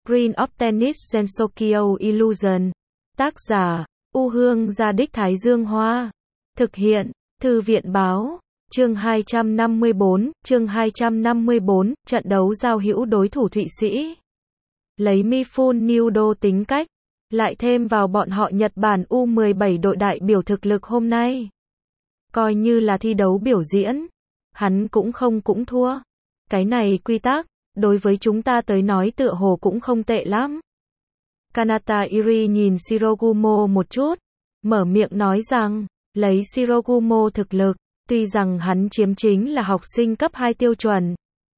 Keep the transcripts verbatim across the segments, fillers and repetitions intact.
Green of Tennis Sensokyo Illusion. Tác giả, U Hương Gia Đích Thái Dương Hoa. Thực hiện, Thư viện Báo. Chương hai trăm năm mươi bốn, chương hai trăm năm mươi bốn, trận đấu giao hữu đối thủ Thụy Sĩ. Lấy Mifune Nudo tính cách, lại thêm vào bọn họ Nhật Bản U mười bảy đội đại biểu thực lực hôm nay. Coi như là thi đấu biểu diễn, hắn cũng không cũng thua. Cái này quy tắc, đối với chúng ta tới nói tựa hồ cũng không tệ lắm. Kanata Iri nhìn Shirogumo một chút, mở miệng nói rằng, lấy Shirogumo thực lực, tuy rằng hắn chiếm chính là học sinh cấp hai tiêu chuẩn,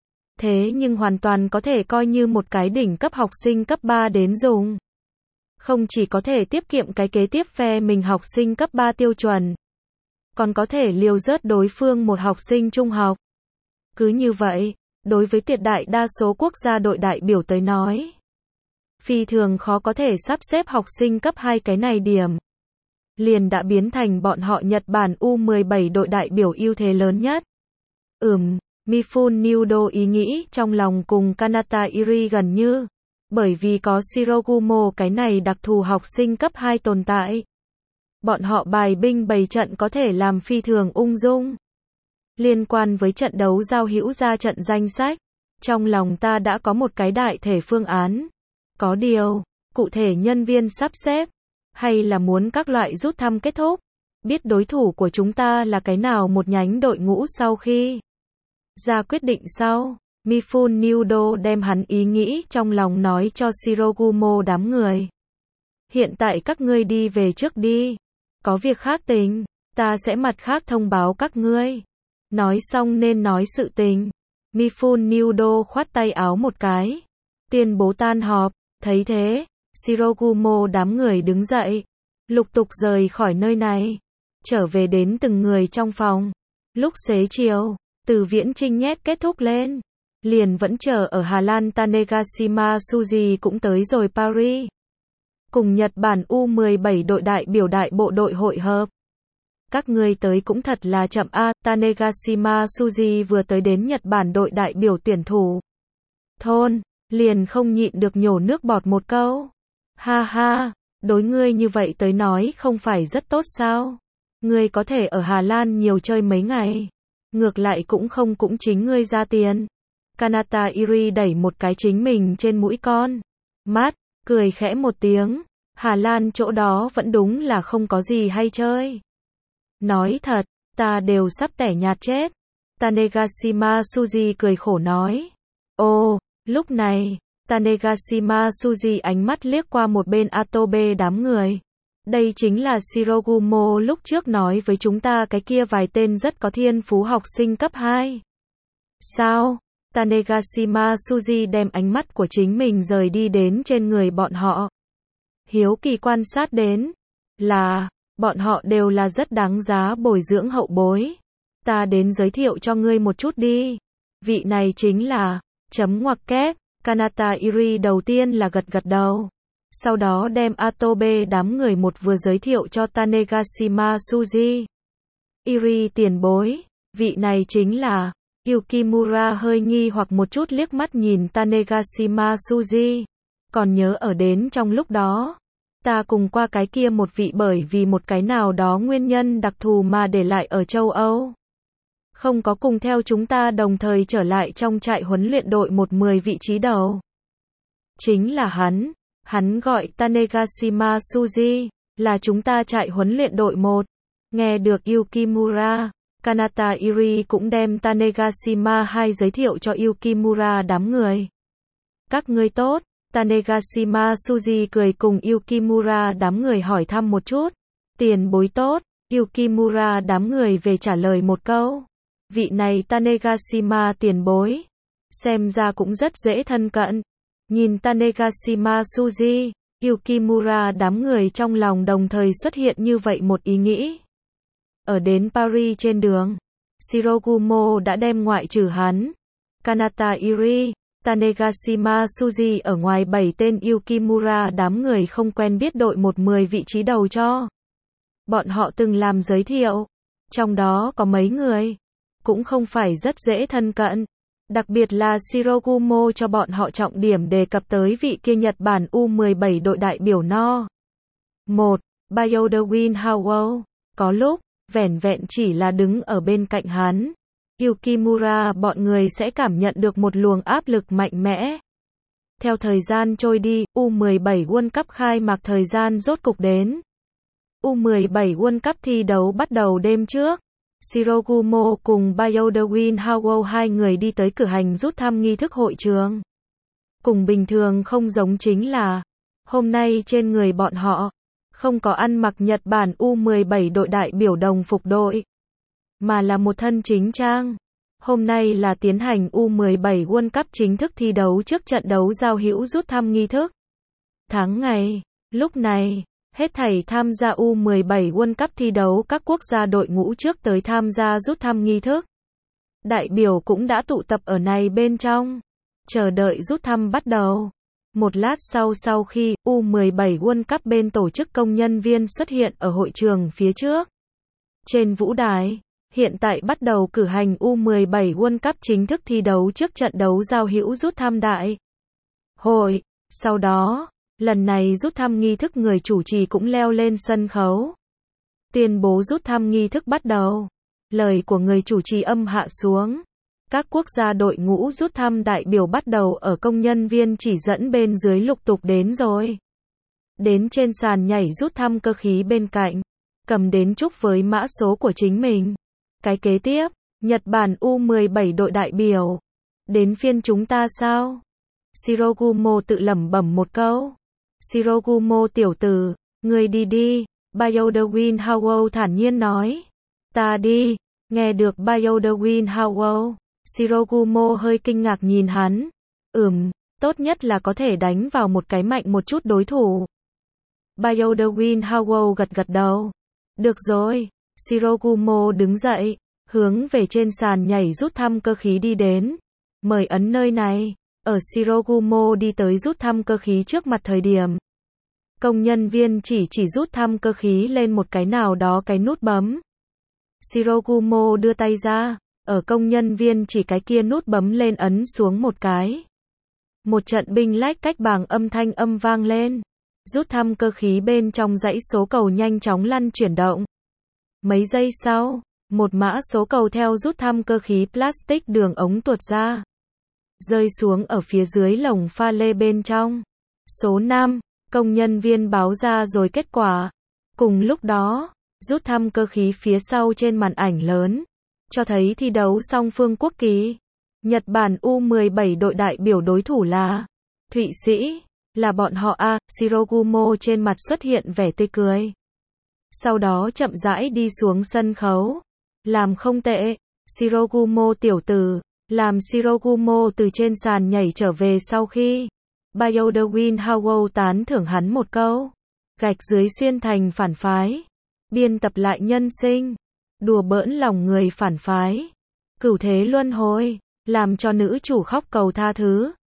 thế nhưng hoàn toàn có thể coi như một cái đỉnh cấp học sinh cấp ba đến dùng. Không chỉ có thể tiết kiệm cái kế tiếp phe mình học sinh cấp ba tiêu chuẩn, còn có thể liều rớt đối phương một học sinh trung học. Cứ như vậy, đối với tuyệt đại đa số quốc gia đội đại biểu tới nói, phi thường khó có thể sắp xếp học sinh cấp hai cái này điểm. Liền đã biến thành bọn họ Nhật Bản U mười bảy đội đại biểu ưu thế lớn nhất. Ừm, Mifune Nudo ý nghĩ trong lòng cùng Kanata Iri gần như, bởi vì có Shirogumo cái này đặc thù học sinh cấp hai tồn tại. Bọn họ bài binh bày trận có thể làm phi thường ung dung. Liên quan với trận đấu giao hữu ra trận danh sách, trong lòng ta đã có một cái đại thể phương án. Có điều, cụ thể nhân viên sắp xếp, hay là muốn các loại rút thăm kết thúc, biết đối thủ của chúng ta là cái nào một nhánh đội ngũ sau khi ra quyết định sau, Mifune Nudo đem hắn ý nghĩ trong lòng nói cho Shirogumo đám người. Hiện tại các ngươi đi về trước đi, có việc khác tình, ta sẽ mặt khác thông báo các ngươi. Nói xong nên nói sự tình, Mifune Nudo khoát tay áo một cái, tuyên bố tan họp. Thấy thế, Shirogumo đám người đứng dậy, lục tục rời khỏi nơi này, trở về đến từng người trong phòng. Lúc xế chiều, từ Viễn Trinh nhét kết thúc lên, liền vẫn chờ ở Hà Lan Tanegashima Suji cũng tới rồi Paris. Cùng Nhật Bản U mười bảy đội đại biểu đại bộ đội hội hợp. Các ngươi tới cũng thật là chậm a, Tanegashima Suji vừa tới đến Nhật Bản đội đại biểu tuyển thủ thôn, liền không nhịn được nhổ nước bọt một câu. Ha ha, đối ngươi như vậy tới nói không phải rất tốt sao? Ngươi có thể ở Hà Lan nhiều chơi mấy ngày. Ngược lại cũng không cũng chính ngươi ra tiền. Kanata Iri đẩy một cái chính mình trên mũi con. Mát, cười khẽ một tiếng. Hà Lan chỗ đó vẫn đúng là không có gì hay chơi. Nói thật, ta đều sắp tẻ nhạt chết. Tanegashima Suji cười khổ nói. Ô, lúc này, Tanegashima Suji ánh mắt liếc qua một bên Atobe đám người. Đây chính là Shirogumo lúc trước nói với chúng ta cái kia vài tên rất có thiên phú học sinh cấp hai. Sao? Tanegashima Suji đem ánh mắt của chính mình rời đi đến trên người bọn họ. Hiếu kỳ quan sát đến, là, bọn họ đều là rất đáng giá bồi dưỡng hậu bối. Ta đến giới thiệu cho ngươi một chút đi. Vị này chính là, chấm ngoặc kép, Kanata Iri đầu tiên là gật gật đầu. Sau đó đem Atobe đám người một vừa giới thiệu cho Tanegashima Suji. Iri tiền bối, vị này chính là, Yukimura hơi nghi hoặc một chút liếc mắt nhìn Tanegashima Suji. Còn nhớ ở đến trong lúc đó, ta cùng qua cái kia một vị bởi vì một cái nào đó nguyên nhân đặc thù mà để lại ở châu Âu. Không có cùng theo chúng ta đồng thời trở lại trong trại huấn luyện đội một mười vị trí đầu. Chính là hắn, hắn gọi Tanegashima Suji, là chúng ta trại huấn luyện đội một. Nghe được Yukimura, Kanata Iri cũng đem Tanegashima hai giới thiệu cho Yukimura đám người. Các ngươi tốt, Tanegashima Suji cười cùng Yukimura đám người hỏi thăm một chút. Tiền bối tốt, Yukimura đám người về trả lời một câu. Vị này Tanegashima tiền bối, xem ra cũng rất dễ thân cận. Nhìn Tanegashima Suji, Yukimura đám người trong lòng đồng thời xuất hiện như vậy một ý nghĩ. Ở đến Paris trên đường, Shirogumo đã đem ngoại trừ hắn, Kanata Iri, Tanegashima Suji ở ngoài bảy tên Yukimura đám người không quen biết đội một mười vị trí đầu cho. Bọn họ từng làm giới thiệu, trong đó có mấy người cũng không phải rất dễ thân cận. Đặc biệt là Shirogumo cho bọn họ trọng điểm đề cập tới vị kia Nhật Bản U mười bảy đội đại biểu no. một. Byoda-win Howell. Có lúc, vẻn vẹn chỉ là đứng ở bên cạnh hắn, Yukimura bọn người sẽ cảm nhận được một luồng áp lực mạnh mẽ. Theo thời gian trôi đi, U mười bảy World Cup khai mạc thời gian rốt cục đến. U mười bảy World Cup thi đấu bắt đầu đêm trước. Shirogumo cùng Byoda-win Howell hai người đi tới cử hành rút thăm nghi thức hội trường. Cùng bình thường không giống chính là, hôm nay trên người bọn họ, không có ăn mặc Nhật Bản U mười bảy đội đại biểu đồng phục đội, mà là một thân chính trang. Hôm nay là tiến hành U mười bảy World Cup chính thức thi đấu trước trận đấu giao hữu rút thăm nghi thức. Tháng ngày, lúc này, hết thảy tham gia U mười bảy World Cup thi đấu các quốc gia đội ngũ trước tới tham gia rút thăm nghi thức. Đại biểu cũng đã tụ tập ở này bên trong, chờ đợi rút thăm bắt đầu. Một lát sau sau khi U mười bảy World Cup bên tổ chức công nhân viên xuất hiện ở hội trường phía trước. Trên vũ đài, hiện tại bắt đầu cử hành U mười bảy World Cup chính thức thi đấu trước trận đấu giao hữu rút thăm đại hội. Sau đó, lần này rút thăm nghi thức người chủ trì cũng leo lên sân khấu. Tuyên bố rút thăm nghi thức bắt đầu. Lời của người chủ trì âm hạ xuống. Các quốc gia đội ngũ rút thăm đại biểu bắt đầu ở công nhân viên chỉ dẫn bên dưới lục tục đến rồi. Đến trên sàn nhảy rút thăm cơ khí bên cạnh, cầm đến chúc với mã số của chính mình. Cái kế tiếp, Nhật Bản U mười bảy đội đại biểu. Đến phiên chúng ta sao? Shirogumo tự lẩm bẩm một câu. Shirogumo tiểu tử, ngươi đi đi, Byoda-win Howell thản nhiên nói. Ta đi, nghe được Byoda-win Howell. Shirogumo hơi kinh ngạc nhìn hắn. Ừm, tốt nhất là có thể đánh vào một cái mạnh một chút đối thủ. Byoda-win Howell gật gật đầu. Được rồi. Shirogumo đứng dậy, hướng về trên sàn nhảy rút thăm cơ khí đi đến. Mời ấn nơi này. Ở Shirogumo đi tới rút thăm cơ khí trước mặt thời điểm, công nhân viên chỉ chỉ rút thăm cơ khí lên một cái nào đó cái nút bấm. Shirogumo đưa tay ra, ở công nhân viên chỉ cái kia nút bấm lên ấn xuống một cái. Một trận binh lách cách bảng âm thanh âm vang lên. Rút thăm cơ khí bên trong dãy số cầu nhanh chóng lăn chuyển động. Mấy giây sau, một mã số cầu theo rút thăm cơ khí plastic đường ống tuột ra, rơi xuống ở phía dưới lồng pha lê bên trong. Số năm, công nhân viên báo ra rồi kết quả. Cùng lúc đó, rút thăm cơ khí phía sau trên màn ảnh lớn, cho thấy thi đấu song phương quốc kỳ. Nhật Bản U mười bảy đội đại biểu đối thủ là Thụy Sĩ, là bọn họ a. Shirogumo trên mặt xuất hiện vẻ tươi cười. Sau đó chậm rãi đi xuống sân khấu. Làm không tệ, Shirogumo tiểu tử. Làm Shirogumo từ trên sàn nhảy trở về sau khi Byoda-win Howell tán thưởng hắn một câu. Gạch dưới xuyên thành phản phái. Biên tập lại nhân sinh. Đùa bỡn lòng người phản phái. Cửu thế luân hồi. Làm cho nữ chủ khóc cầu tha thứ.